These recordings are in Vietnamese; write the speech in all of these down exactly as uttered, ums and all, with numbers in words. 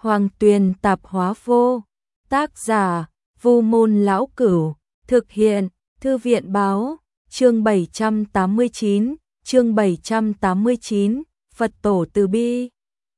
Hoàng Tuyền Tạp Hóa Vô. Tác giả: Vu Môn Lão Cửu. Thực hiện: Thư viện báo. Chương bảy trăm tám mươi chín, chương bảy trăm tám mươi chín, Phật tổ từ bi.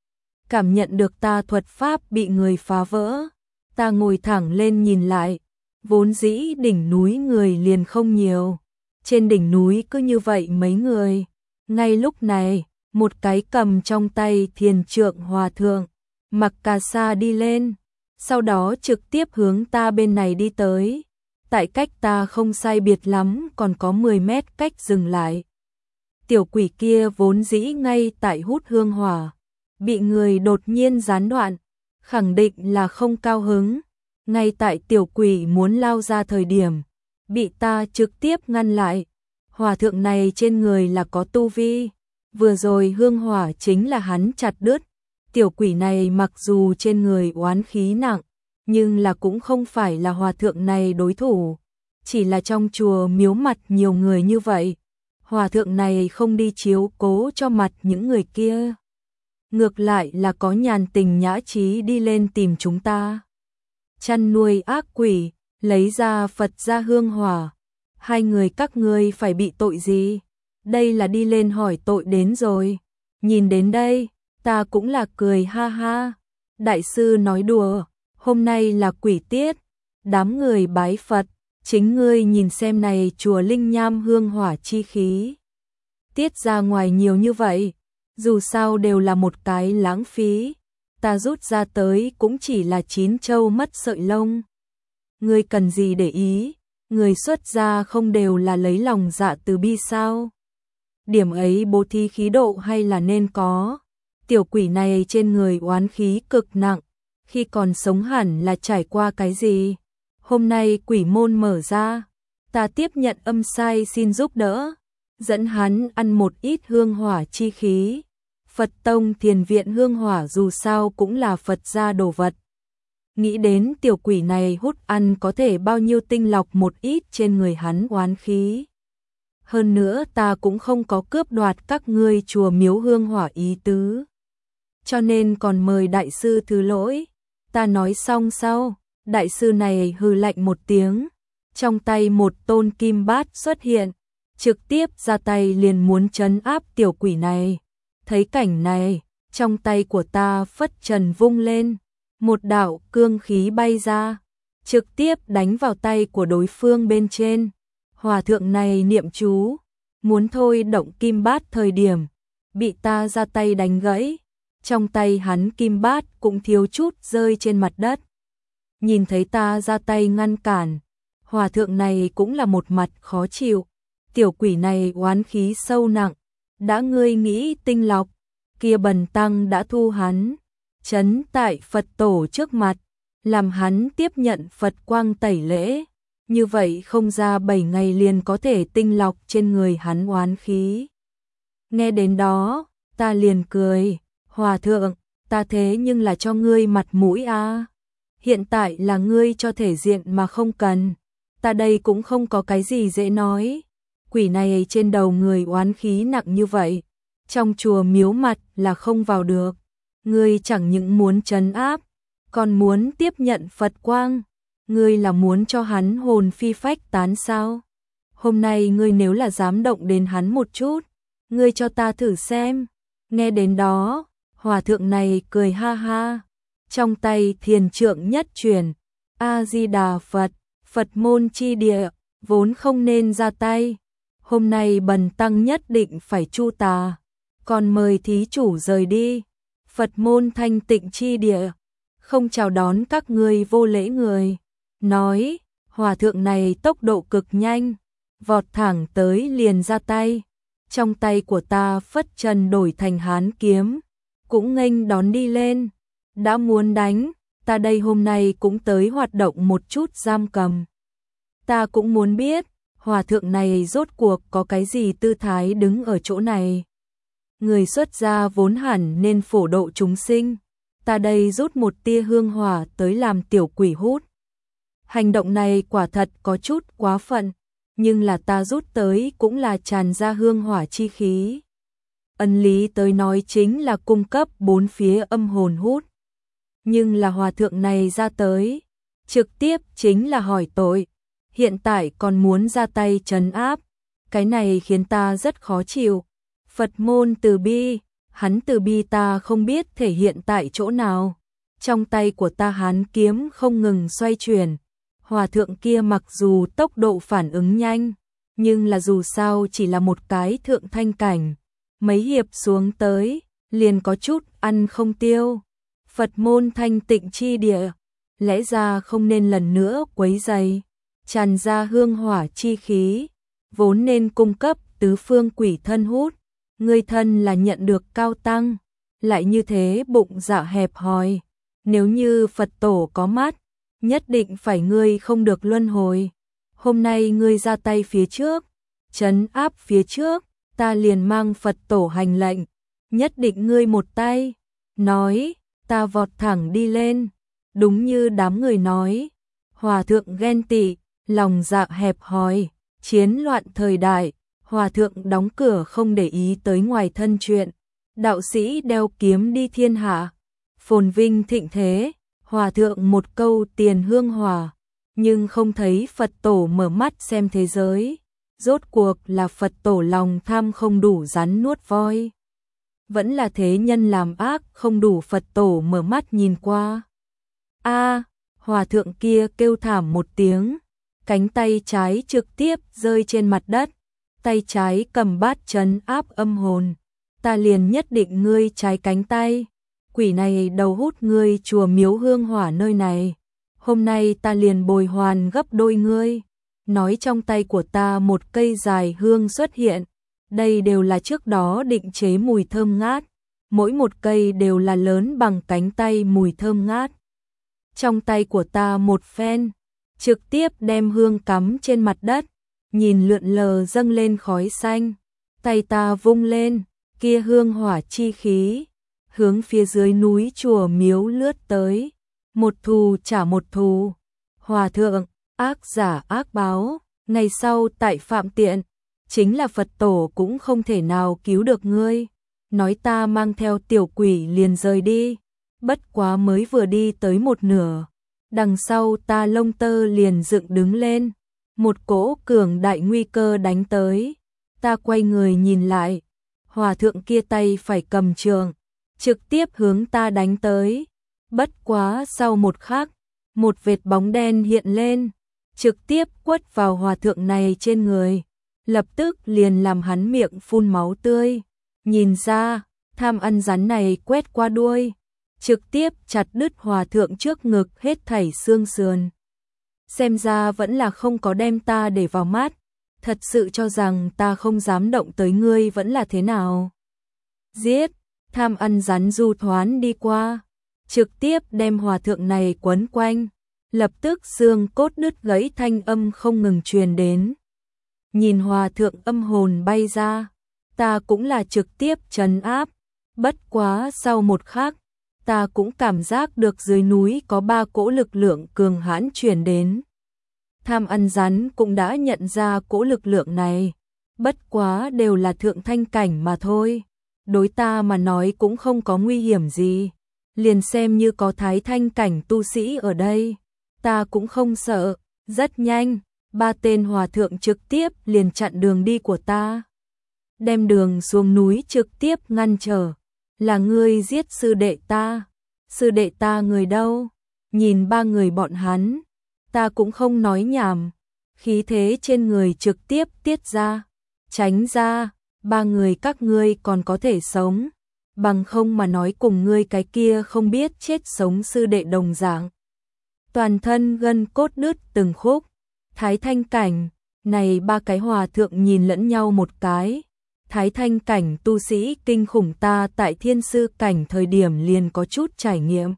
Cảm nhận được ta thuật pháp bị người phá vỡ, ta ngồi thẳng lên nhìn lại, vốn dĩ đỉnh núi người liền không nhiều, trên đỉnh núi cứ như vậy mấy người. Ngay lúc này, một cái cầm trong tay thiền trượng hòa thượng, mặc cà sa đi lên, sau đó trực tiếp hướng ta bên này đi tới. Tại cách ta không sai biệt lắm còn có mười mét cách dừng lại. Tiểu quỷ kia vốn dĩ ngay tại hút hương hỏa, bị người đột nhiên gián đoạn, khẳng định là không cao hứng. Ngay tại tiểu quỷ muốn lao ra thời điểm, bị ta trực tiếp ngăn lại. Hòa thượng này trên người là có tu vi, vừa rồi hương hỏa chính là hắn chặt đứt. Tiểu quỷ này mặc dù trên người oán khí nặng, nhưng là cũng không phải là hòa thượng này đối thủ. Chỉ là trong chùa miếu mặt nhiều người như vậy, hòa thượng này không đi chiếu cố cho mặt những người kia, ngược lại là có nhàn tình nhã trí đi lên tìm chúng ta. Chăn nuôi ác quỷ, lấy ra Phật ra hương hỏa, hai người các ngươi phải bị tội gì? Đây là đi lên hỏi tội đến rồi. Nhìn đến đây, ta cũng là cười ha ha. Đại sư nói đùa, hôm nay là quỷ tiết, đám người bái Phật, chính ngươi nhìn xem này chùa linh nham hương hỏa chi khí. Tiết ra ngoài nhiều như vậy, dù sao đều là một cái lãng phí, ta rút ra tới cũng chỉ là chín châu mất sợi lông. Ngươi cần gì để ý, người xuất gia không đều là lấy lòng dạ từ bi sao? Điểm ấy bố thí khí độ hay là nên có. Tiểu quỷ này trên người oán khí cực nặng, khi còn sống hẳn là trải qua cái gì? Hôm nay quỷ môn mở ra, ta tiếp nhận âm sai xin giúp đỡ, dẫn hắn ăn một ít hương hỏa chi khí. Phật tông thiền viện hương hỏa dù sao cũng là Phật gia đồ vật. Nghĩ đến tiểu quỷ này hút ăn có thể bao nhiêu tinh lọc một ít trên người hắn oán khí. Hơn nữa ta cũng không có cướp đoạt các ngươi chùa miếu hương hỏa ý tứ, cho nên còn mời đại sư thứ lỗi. Ta nói xong sau, đại sư này hừ lạnh một tiếng, trong tay một tôn kim bát xuất hiện, trực tiếp ra tay liền muốn trấn áp tiểu quỷ này. Thấy cảnh này, trong tay của ta phất trần vung lên, một đạo cương khí bay ra, trực tiếp đánh vào tay của đối phương bên trên. Hòa thượng này niệm chú, muốn thôi động kim bát thời điểm, bị ta ra tay đánh gãy. Trong tay hắn kim bát cũng thiếu chút rơi trên mặt đất. Nhìn thấy ta ra tay ngăn cản, hòa thượng này cũng là một mặt khó chịu. Tiểu quỷ này oán khí sâu nặng, đã ngươi nghĩ tinh lọc, kia bần tăng đã thu hắn, trấn tại Phật tổ trước mặt, làm hắn tiếp nhận Phật quang tẩy lễ. Như vậy không ra bảy ngày liền có thể tinh lọc trên người hắn oán khí. Nghe đến đó, ta liền cười. Hòa thượng, ta thế nhưng là cho ngươi mặt mũi à. Hiện tại là ngươi cho thể diện mà không cần. Ta đây cũng không có cái gì dễ nói. Quỷ này trên đầu người oán khí nặng như vậy, trong chùa miếu mặt là không vào được. Ngươi chẳng những muốn trấn áp, còn muốn tiếp nhận Phật quang. Ngươi là muốn cho hắn hồn phi phách tán sao? Hôm nay ngươi nếu là dám động đến hắn một chút, ngươi cho ta thử xem. Nghe đến đó, hòa thượng này cười ha ha, trong tay thiền trượng nhất truyền, A-di-đà Phật, Phật môn chi địa, vốn không nên ra tay. Hôm nay bần tăng nhất định phải chu tà, còn mời thí chủ rời đi. Phật môn thanh tịnh chi địa, không chào đón các ngươi vô lễ người. Nói, hòa thượng này tốc độ cực nhanh, vọt thẳng tới liền ra tay. Trong tay của ta phất trần đổi thành hán kiếm, cũng nghênh đón đi lên. Đã muốn đánh, ta đây hôm nay cũng tới hoạt động một chút giam cầm. Ta cũng muốn biết, hòa thượng này rốt cuộc có cái gì tư thái đứng ở chỗ này. Người xuất gia vốn hẳn nên phổ độ chúng sinh, ta đây rút một tia hương hỏa tới làm tiểu quỷ hút. Hành động này quả thật có chút quá phận, nhưng là ta rút tới cũng là tràn ra hương hỏa chi khí. Ân lý tới nói chính là cung cấp bốn phía âm hồn hút. nhưng là hòa thượng này ra tới, trực tiếp chính là hỏi tội, hiện tại còn muốn ra tay trấn áp, cái này khiến ta rất khó chịu. Phật môn từ bi, hắn từ bi ta không biết thể hiện tại chỗ nào. Trong tay của ta hán kiếm không ngừng xoay chuyển, hòa thượng kia mặc dù tốc độ phản ứng nhanh, nhưng là dù sao chỉ là một cái thượng thanh cảnh, mấy hiệp xuống tới, liền có chút ăn không tiêu. Phật môn thanh tịnh chi địa, lẽ ra không nên lần nữa quấy rầy, tràn ra hương hỏa chi khí, vốn nên cung cấp tứ phương quỷ thân hút, ngươi thân là nhận được cao tăng, lại như thế bụng dạ hẹp hòi, nếu như Phật tổ có mắt, nhất định phải ngươi không được luân hồi. Hôm nay ngươi ra tay phía trước, trấn áp phía trước, ta liền mang Phật tổ hành lệnh, nhất định ngươi một tay. Nói, ta vọt thẳng đi lên, đúng như đám người nói, hòa thượng ghen tị, lòng dạ hẹp hòi, chiến loạn thời đại, hòa thượng đóng cửa không để ý tới ngoài thân chuyện, đạo sĩ đeo kiếm đi thiên hạ, phồn vinh thịnh thế, hòa thượng một câu tiền hương hòa, nhưng không thấy Phật tổ mở mắt xem thế giới, rốt cuộc là Phật tổ lòng tham không đủ rắn nuốt voi, vẫn là thế nhân làm ác không đủ Phật tổ mở mắt nhìn qua. A, hòa thượng kia kêu thảm một tiếng, cánh tay trái trực tiếp rơi trên mặt đất, tay trái cầm bát trấn áp âm hồn, ta liền nhất định ngươi trái cánh tay, quỷ này đầu hút ngươi chùa miếu hương hỏa nơi này, hôm nay ta liền bồi hoàn gấp đôi ngươi. Nói trong tay của ta một cây dài hương xuất hiện, đây đều là trước đó định chế mùi thơm ngát, mỗi một cây đều là lớn bằng cánh tay mùi thơm ngát. Trong tay của ta một phen, trực tiếp đem hương cắm trên mặt đất, nhìn lượn lờ dâng lên khói xanh, tay ta vung lên, kia hương hỏa chi khí, hướng phía dưới núi chùa miếu lướt tới, một thù trả một thù. Hòa thượng, ác giả ác báo, ngày sau tại phạm tiện, chính là Phật tổ cũng không thể nào cứu được ngươi. Nói ta mang theo tiểu quỷ liền rời đi, bất quá mới vừa đi tới một nửa, đằng sau ta lông tơ liền dựng đứng lên, một cỗ cường đại nguy cơ đánh tới, ta quay người nhìn lại, hòa thượng kia tay phải cầm trường, trực tiếp hướng ta đánh tới, bất quá sau một khắc, một vệt bóng đen hiện lên, trực tiếp quất vào hòa thượng này trên người, lập tức liền làm hắn miệng phun máu tươi. Nhìn ra, tham ăn rắn này quét qua đuôi, trực tiếp chặt đứt hòa thượng trước ngực hết thảy xương sườn. Xem ra vẫn là không có đem ta để vào mắt, thật sự cho rằng ta không dám động tới ngươi vẫn là thế nào. Giết, tham ăn rắn du thoán đi qua, trực tiếp đem hòa thượng này quấn quanh, lập tức xương cốt đứt gãy thanh âm không ngừng truyền đến. Nhìn hòa thượng âm hồn bay ra, ta cũng là trực tiếp trấn áp, bất quá sau một khắc, ta cũng cảm giác được dưới núi có ba cỗ lực lượng cường hãn truyền đến. Tham ăn rắn cũng đã nhận ra cỗ lực lượng này, bất quá đều là thượng thanh cảnh mà thôi, đối ta mà nói cũng không có nguy hiểm gì, liền xem như có thái thanh cảnh tu sĩ ở đây, ta cũng không sợ. Rất nhanh, ba tên hòa thượng trực tiếp liền chặn đường đi của ta, đem đường xuống núi trực tiếp ngăn trở. Là ngươi giết sư đệ ta, sư đệ ta người đâu? Nhìn ba người bọn hắn, ta cũng không nói nhảm, khí thế trên người trực tiếp tiết ra, tránh ra, ba người các ngươi còn có thể sống, bằng không mà nói cùng ngươi cái kia không biết chết sống sư đệ đồng dạng. Toàn thân gân cốt đứt từng khúc, thái thanh cảnh, này ba cái hòa thượng nhìn lẫn nhau một cái. Thái thanh cảnh tu sĩ kinh khủng ta tại thiên sư cảnh thời điểm liền có chút trải nghiệm.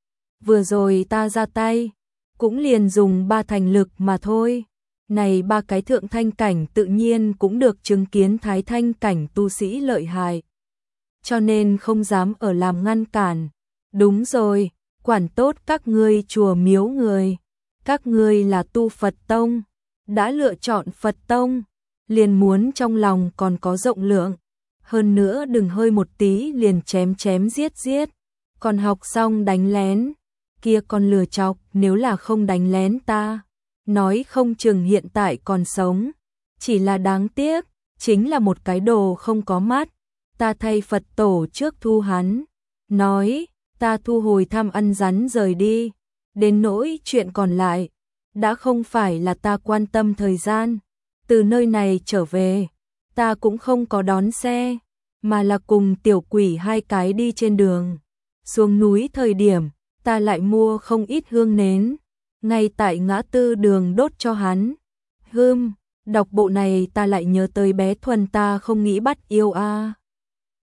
Vừa rồi ta ra tay, cũng liền dùng ba thành lực mà thôi. Này ba cái thượng thanh cảnh tự nhiên cũng được chứng kiến thái thanh cảnh tu sĩ lợi hại. Cho nên không dám ở làm ngăn cản. Đúng rồi, quản tốt các ngươi chùa miếu người. Các ngươi là tu Phật Tông, đã lựa chọn Phật Tông, liền muốn trong lòng còn có rộng lượng, hơn nữa đừng hơi một tí liền chém chém giết giết, còn học xong đánh lén, kia con lừa chọc, nếu là không đánh lén ta, nói không chừng hiện tại còn sống, chỉ là đáng tiếc, chính là một cái đồ không có mắt, ta thay Phật tổ trước thu hắn, nói, ta thu hồi thăm ăn rắn rời đi, đến nỗi chuyện còn lại, đã không phải là ta quan tâm thời gian, từ nơi này trở về, ta cũng không có đón xe, mà là cùng tiểu quỷ hai cái đi trên đường, xuống núi thời điểm, ta lại mua không ít hương nến, ngay tại ngã tư đường đốt cho hắn. Hưm, đọc bộ này ta lại nhớ tới bé Thuần ta không nghĩ bắt yêu a.